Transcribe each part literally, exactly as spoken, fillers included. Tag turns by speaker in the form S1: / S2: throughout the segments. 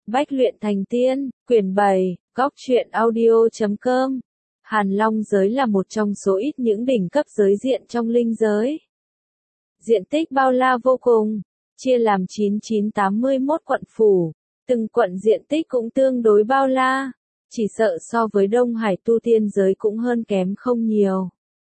S1: Bách luyện thành tiên, quyển bảy, góc truyện audio chấm com. Hàn Long giới là một trong số ít những đỉnh cấp giới diện trong linh giới. Diện tích bao la vô cùng, chia làm chín nghìn chín trăm tám mươi mốt quận phủ, từng quận diện tích cũng tương đối bao la, chỉ sợ so với Đông Hải tu tiên giới cũng hơn kém không nhiều.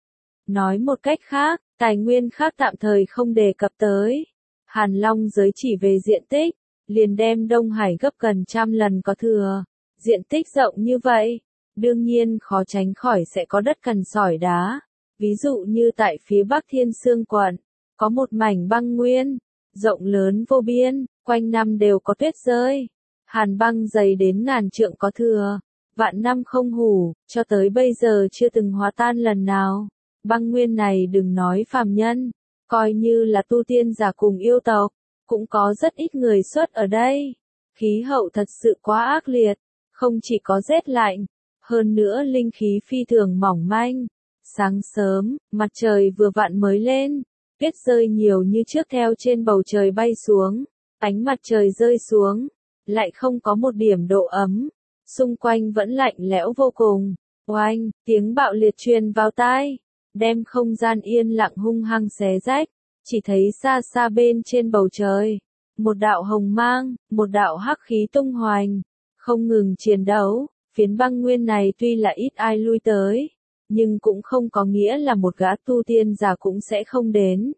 S1: Nói một cách khác, tài nguyên khác tạm thời không đề cập tới. Hàn Long giới chỉ về diện tích, liền đem Đông Hải gấp gần trăm lần có thừa. Diện tích rộng như vậy, đương nhiên khó tránh khỏi sẽ có đất cằn sỏi đá. Ví dụ như tại phía Bắc Thiên Sương quận, có một mảnh băng nguyên, rộng lớn vô biên, quanh năm đều có tuyết rơi. Hàn băng dày đến ngàn trượng có thừa, vạn năm không hủ, cho tới bây giờ chưa từng hóa tan lần nào. Băng nguyên này đừng nói phàm nhân, coi như là tu tiên giả cùng yêu tộc, cũng có rất ít người xuất ở đây. Khí hậu thật sự quá ác liệt, không chỉ có rét lạnh, hơn nữa linh khí phi thường mỏng manh. Sáng sớm, mặt trời vừa vặn mới lên, tuyết rơi nhiều như trước theo trên bầu trời bay xuống, ánh mặt trời rơi xuống, lại không có một điểm độ ấm, xung quanh vẫn lạnh lẽo vô cùng. Oanh, tiếng bạo liệt truyền vào tai, đem không gian yên lặng hung hăng xé rách. Chỉ thấy xa xa bên trên bầu trời, một đạo hồng mang, một đạo hắc khí tung hoành, không ngừng chiến đấu. Phiến băng nguyên này tuy là ít ai lui tới, nhưng cũng không có nghĩa là một gã tu tiên giả cũng sẽ không đến.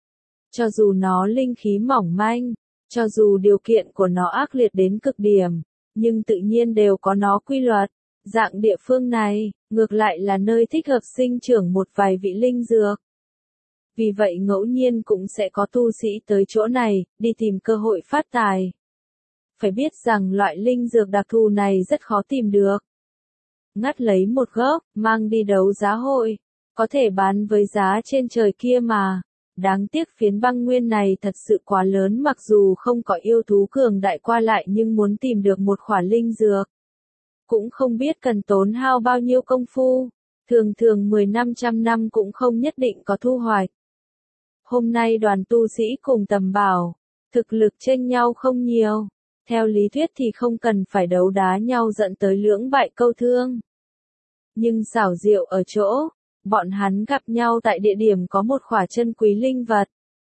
S1: Cho dù nó linh khí mỏng manh, cho dù điều kiện của nó ác liệt đến cực điểm, nhưng tự nhiên đều có nó quy luật. Dạng địa phương này, ngược lại là nơi thích hợp sinh trưởng một vài vị linh dược. Vì vậy ngẫu nhiên cũng sẽ có tu sĩ tới chỗ này, đi tìm cơ hội phát tài. Phải biết rằng loại linh dược đặc thù này rất khó tìm được. Ngắt lấy một gốc, mang đi đấu giá hội, có thể bán với giá trên trời kia mà. Đáng tiếc phiến băng nguyên này thật sự quá lớn, mặc dù không có yêu thú cường đại qua lại nhưng muốn tìm được một khỏa linh dược, cũng không biết cần tốn hao bao nhiêu công phu, thường thường mười năm trăm năm cũng không nhất định có thu hoạch. Hôm nay đoàn tu sĩ cùng Tầm Bảo, thực lực chênh nhau không nhiều, theo lý thuyết thì không cần phải đấu đá nhau dẫn tới lưỡng bại câu thương. Nhưng xảo diệu ở chỗ, bọn hắn gặp nhau tại địa điểm có một khỏa chân quý linh vật.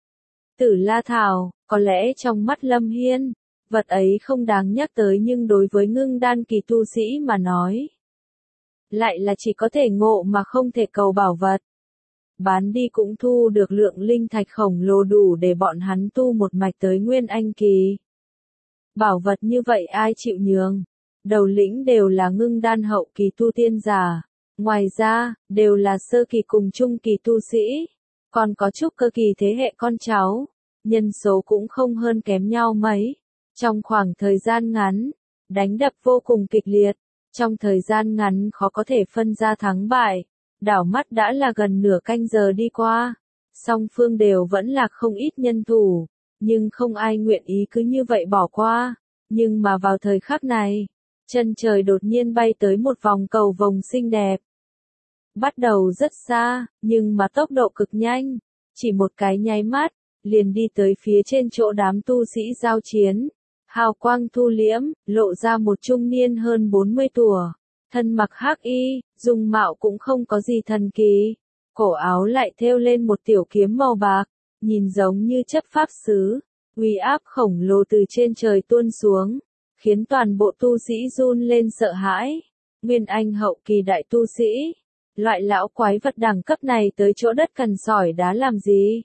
S1: Tử La Thảo, có lẽ trong mắt Lâm Hiên, vật ấy không đáng nhắc tới nhưng đối với ngưng đan kỳ tu sĩ mà nói, lại là chỉ có thể ngộ mà không thể cầu bảo vật. Bán đi cũng thu được lượng linh thạch khổng lồ đủ để bọn hắn tu một mạch tới Nguyên Anh kỳ. Bảo vật như vậy ai chịu nhường? Đầu lĩnh đều là ngưng đan hậu kỳ tu tiên giả, ngoài ra, đều là sơ kỳ cùng trung kỳ tu sĩ, còn có chút cơ kỳ thế hệ con cháu, nhân số cũng không hơn kém nhau mấy. Trong khoảng thời gian ngắn, đánh đập vô cùng kịch liệt, trong thời gian ngắn khó có thể phân ra thắng bại. Đảo mắt đã là gần nửa canh giờ đi qua, song phương đều vẫn là không ít nhân thủ, nhưng không ai nguyện ý cứ như vậy bỏ qua. Nhưng mà vào thời khắc này, chân trời đột nhiên bay tới một vòng cầu vồng xinh đẹp. Bắt đầu rất xa, nhưng mà tốc độ cực nhanh, chỉ một cái nháy mắt, liền đi tới phía trên chỗ đám tu sĩ giao chiến. Hào quang thu liễm, lộ ra một trung niên hơn bốn mươi tuổi. Thân mặc hắc y, dung mạo cũng không có gì thần kỳ, cổ áo lại thêu lên một tiểu kiếm màu bạc, nhìn giống như chấp pháp sứ, uy áp khổng lồ từ trên trời tuôn xuống, khiến toàn bộ tu sĩ run lên sợ hãi. Nguyên Anh hậu kỳ đại tu sĩ, loại lão quái vật đẳng cấp này tới chỗ đất cằn sỏi đá làm gì?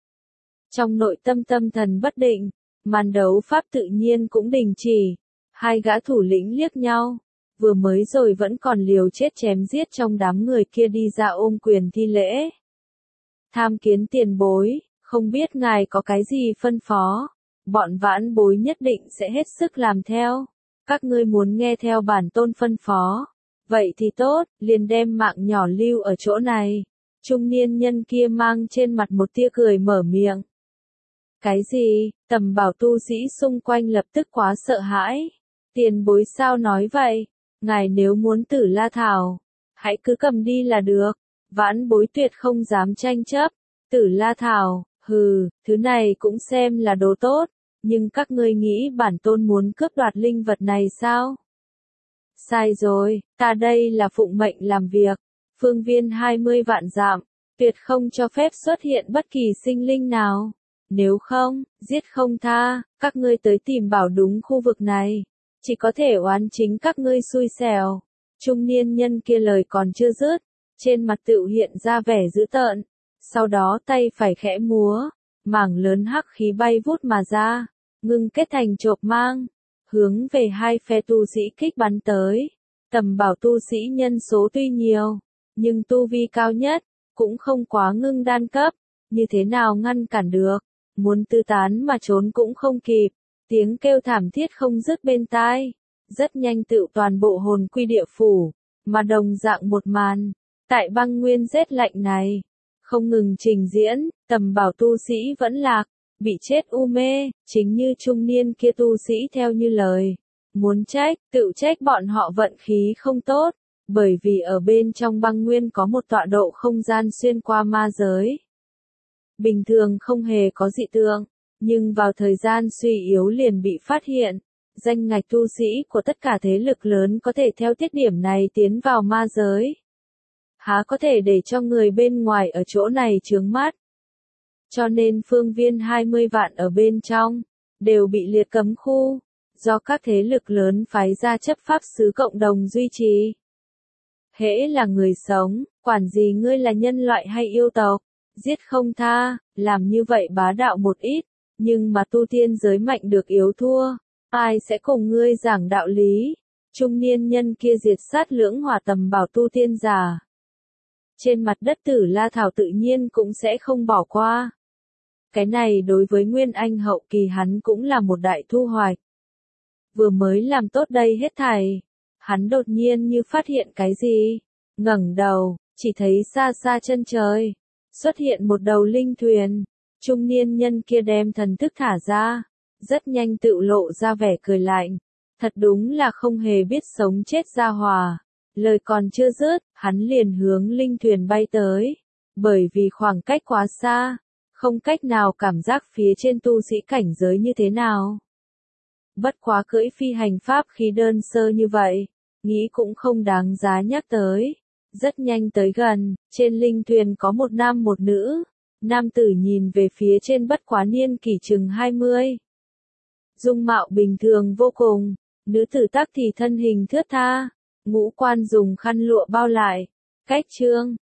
S1: Trong nội tâm tâm thần bất định, màn đấu pháp tự nhiên cũng đình chỉ, hai gã thủ lĩnh liếc nhau. Vừa mới rồi vẫn còn liều chết chém giết trong đám người kia đi ra ôm quyền thi lễ. Tham kiến tiền bối, không biết ngài có cái gì phân phó, bọn vãn bối nhất định sẽ hết sức làm theo. Các ngươi muốn nghe theo bản tôn phân phó, vậy thì tốt, liền đem mạng nhỏ lưu ở chỗ này. Trung niên nhân kia mang trên mặt một tia cười mở miệng. Cái gì? Tầm Bảo tu sĩ xung quanh lập tức quá sợ hãi. Tiền bối sao nói vậy? Ngài nếu muốn Tử La Thảo, hãy cứ cầm đi là được, vãn bối tuyệt không dám tranh chấp. Tử La Thảo, hừ, thứ này cũng xem là đồ tốt, Nhưng các ngươi nghĩ bản tôn muốn cướp đoạt linh vật này sao? Sai rồi, ta đây là phụng mệnh làm việc, phương viên hai mươi vạn dặm, tuyệt không cho phép xuất hiện bất kỳ sinh linh nào. Nếu không, giết không tha, các ngươi tới tìm bảo đúng khu vực này, chỉ có thể oán chính các ngươi xui xẻo. Trung niên nhân kia lời còn chưa dứt, trên mặt tựu hiện ra vẻ dữ tợn, sau đó tay phải khẽ múa, mảng lớn hắc khí bay vút mà ra, ngưng kết thành chộp mang, hướng về hai phe tu sĩ kích bắn tới. Tầm bảo tu sĩ nhân số tuy nhiều, nhưng tu vi cao nhất, cũng không quá ngưng đan cấp, như thế nào ngăn cản được, muốn tư tán mà trốn cũng không kịp, tiếng kêu thảm thiết không dứt bên tai, rất nhanh tựu toàn bộ hồn quy địa phủ, mà đồng dạng một màn, tại băng nguyên rét lạnh này, không ngừng trình diễn, tầm bảo tu sĩ vẫn lạc, bị chết u mê, chính như trung niên kia tu sĩ theo như lời. Muốn trách, tự trách bọn họ vận khí không tốt, bởi vì ở bên trong băng nguyên có một tọa độ không gian xuyên qua ma giới. Bình thường không hề có dị tượng, nhưng vào thời gian suy yếu liền bị phát hiện. Danh ngạch tu sĩ của tất cả thế lực lớn có thể theo tiết điểm này tiến vào ma giới. Há có thể để cho người bên ngoài ở chỗ này chướng mắt. Cho nên phương viên hai mươi vạn ở bên trong, đều bị liệt cấm khu, do các thế lực lớn phái ra chấp pháp sứ cộng đồng duy trì. Hễ là người sống, quản gì ngươi là nhân loại hay yêu tộc, giết không tha, làm như vậy bá đạo một ít, nhưng mà tu tiên giới mạnh được yếu thua, ai sẽ cùng ngươi giảng đạo lý. Trung niên nhân kia diệt sát lưỡng hỏa tầm bảo tu tiên giả. Trên mặt đất Tử La Thảo tự nhiên cũng sẽ không bỏ qua. Cái này đối với Nguyên Anh hậu kỳ hắn cũng là một đại thu hoạch. Vừa mới làm tốt đây hết thảy, hắn đột nhiên như phát hiện cái gì, ngẩng đầu, chỉ thấy xa xa chân trời, xuất hiện một đầu linh thuyền, trung niên nhân kia đem thần thức thả ra, rất nhanh tự lộ ra vẻ cười lạnh, thật đúng là không hề biết sống chết gia hòa, lời còn chưa dứt, hắn liền hướng linh thuyền bay tới, bởi vì khoảng cách quá xa, không cách nào cảm giác phía trên tu sĩ cảnh giới như thế nào. Bất quá cưỡi phi hành pháp khí đơn sơ như vậy, nghĩ cũng không đáng giá nhắc tới. Rất nhanh tới gần, trên linh thuyền có một nam một nữ. Nam tử nhìn về phía trên bất quá niên kỷ chừng hai mươi. Dung mạo bình thường vô cùng, nữ tử tắc thì thân hình thướt tha, ngũ quan dùng khăn lụa bao lại, cách trương,